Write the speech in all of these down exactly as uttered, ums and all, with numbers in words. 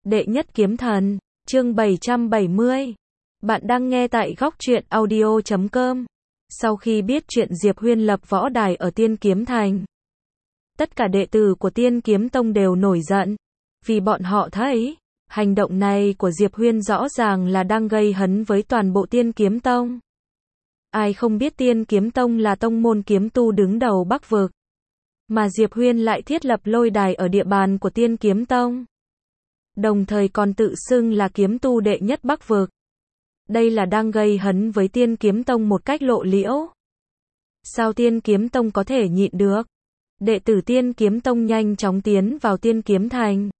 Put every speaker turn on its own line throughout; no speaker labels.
Đệ nhất kiếm thần, chương bảy trăm bảy mươi. Bạn đang nghe tại góc truyện audio chấm com. Sau khi biết chuyện Diệp Huyên lập võ đài ở Tiên Kiếm Thành, tất cả đệ tử của Tiên Kiếm Tông đều nổi giận, vì bọn họ thấy, hành động này của Diệp Huyên rõ ràng là đang gây hấn với toàn bộ Tiên Kiếm Tông. Ai không biết Tiên Kiếm Tông là tông môn kiếm tu đứng đầu Bắc vực, mà Diệp Huyên lại thiết lập lôi đài ở địa bàn của Tiên Kiếm Tông, đồng thời còn tự xưng là kiếm tu đệ nhất Bắc vực. Đây là đang gây hấn với Tiên Kiếm Tông một cách lộ liễu. Sao Tiên Kiếm Tông có thể nhịn được? Đệ tử Tiên Kiếm Tông nhanh chóng tiến vào Tiên Kiếm Thành.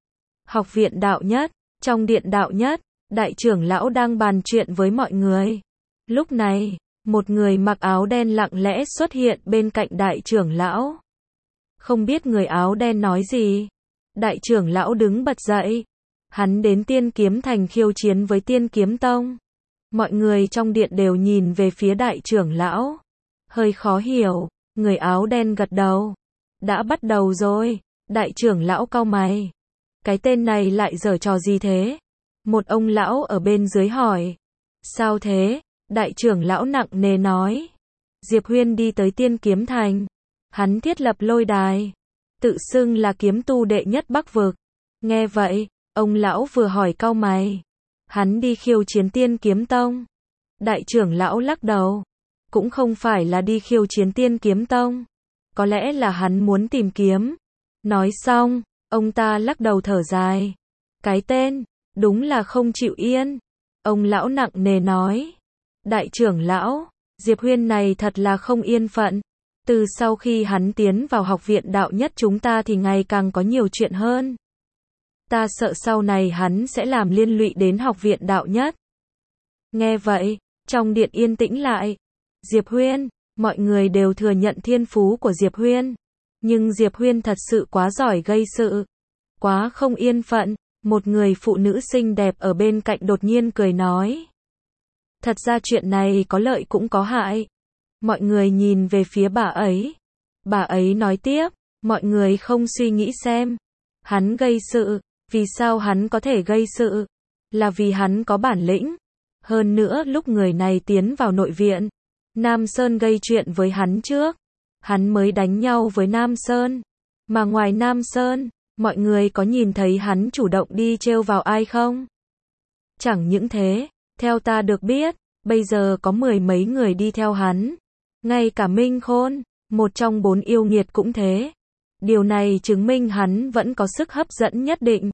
Học viện đạo nhất, trong điện đạo nhất, đại trưởng lão đang bàn chuyện với mọi người. Lúc này, một người mặc áo đen lặng lẽ xuất hiện bên cạnh đại trưởng lão. Không biết người áo đen nói gì. Đại trưởng lão đứng bật dậy. Hắn đến Tiên Kiếm Thành khiêu chiến với Tiên Kiếm Tông. Mọi người trong điện đều nhìn về phía đại trưởng lão. Hơi khó hiểu, người áo đen gật đầu. Đã bắt đầu rồi, đại trưởng lão cau mày. Cái tên này lại giở trò gì thế? Một ông lão ở bên dưới hỏi. Sao thế? Đại trưởng lão nặng nề nói. Diệp Huyên đi tới Tiên Kiếm Thành. Hắn thiết lập lôi đài, tự xưng là kiếm tu đệ nhất Bắc vực. Nghe vậy, ông lão vừa hỏi cau mày. Hắn đi khiêu chiến Tiên Kiếm Tông. Đại trưởng lão lắc đầu. Cũng không phải là đi khiêu chiến Tiên Kiếm Tông. Có lẽ là hắn muốn tìm kiếm. Nói xong, ông ta lắc đầu thở dài. Cái tên, đúng là không chịu yên. Ông lão nặng nề nói. Đại trưởng lão, Diệp Huyên này thật là không yên phận. Từ sau khi hắn tiến vào học viện đạo nhất chúng ta thì ngày càng có nhiều chuyện hơn. Ta sợ sau này hắn sẽ làm liên lụy đến học viện đạo nhất. Nghe vậy, trong điện yên tĩnh lại. Diệp Huyên, mọi người đều thừa nhận thiên phú của Diệp Huyên. Nhưng Diệp Huyên thật sự quá giỏi gây sự. Quá không yên phận. Một người phụ nữ xinh đẹp ở bên cạnh đột nhiên cười nói. Thật ra chuyện này có lợi cũng có hại. Mọi người nhìn về phía bà ấy. Bà ấy nói tiếp, mọi người không suy nghĩ xem. Hắn gây sự, vì sao hắn có thể gây sự? Là vì hắn có bản lĩnh. Hơn nữa lúc người này tiến vào nội viện, Nam Sơn gây chuyện với hắn trước. Hắn mới đánh nhau với Nam Sơn. Mà ngoài Nam Sơn, mọi người có nhìn thấy hắn chủ động đi trêu vào ai không? Chẳng những thế, theo ta được biết, bây giờ có mười mấy người đi theo hắn. Ngay cả Minh Khôn, một trong bốn yêu nghiệt cũng thế. Điều này chứng minh hắn vẫn có sức hấp dẫn nhất định.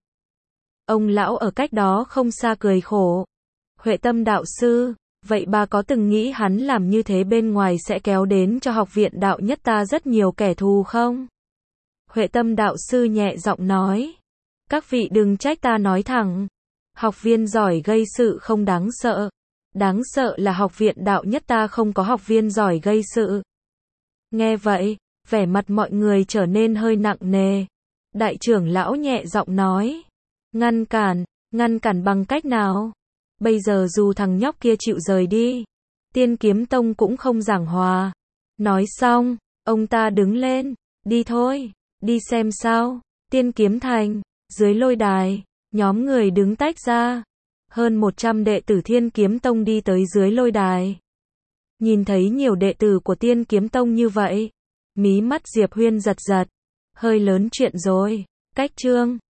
Ông lão ở cách đó không xa cười khổ. Huệ Tâm đạo sư, vậy bà có từng nghĩ hắn làm như thế bên ngoài sẽ kéo đến cho học viện đạo nhất ta rất nhiều kẻ thù không? Huệ Tâm đạo sư nhẹ giọng nói. Các vị đừng trách ta nói thẳng. Học viên giỏi gây sự không đáng sợ. Đáng sợ là học viện đạo nhất ta không có học viên giỏi gây sự. Nghe vậy, vẻ mặt mọi người trở nên hơi nặng nề. Đại trưởng lão nhẹ giọng nói. Ngăn cản, ngăn cản bằng cách nào? Bây giờ dù thằng nhóc kia chịu rời đi, Tiên Kiếm Tông cũng không giảng hòa. Nói xong, ông ta đứng lên. Đi thôi, đi xem sao. Tiên Kiếm Thành, dưới lôi đài, nhóm người đứng tách ra. Hơn một trăm đệ tử Thiên Kiếm Tông đi tới dưới lôi đài. Nhìn thấy nhiều đệ tử của Tiên Kiếm Tông như vậy, mí mắt Diệp Huyên giật giật. Hơi lớn chuyện rồi. Cách chương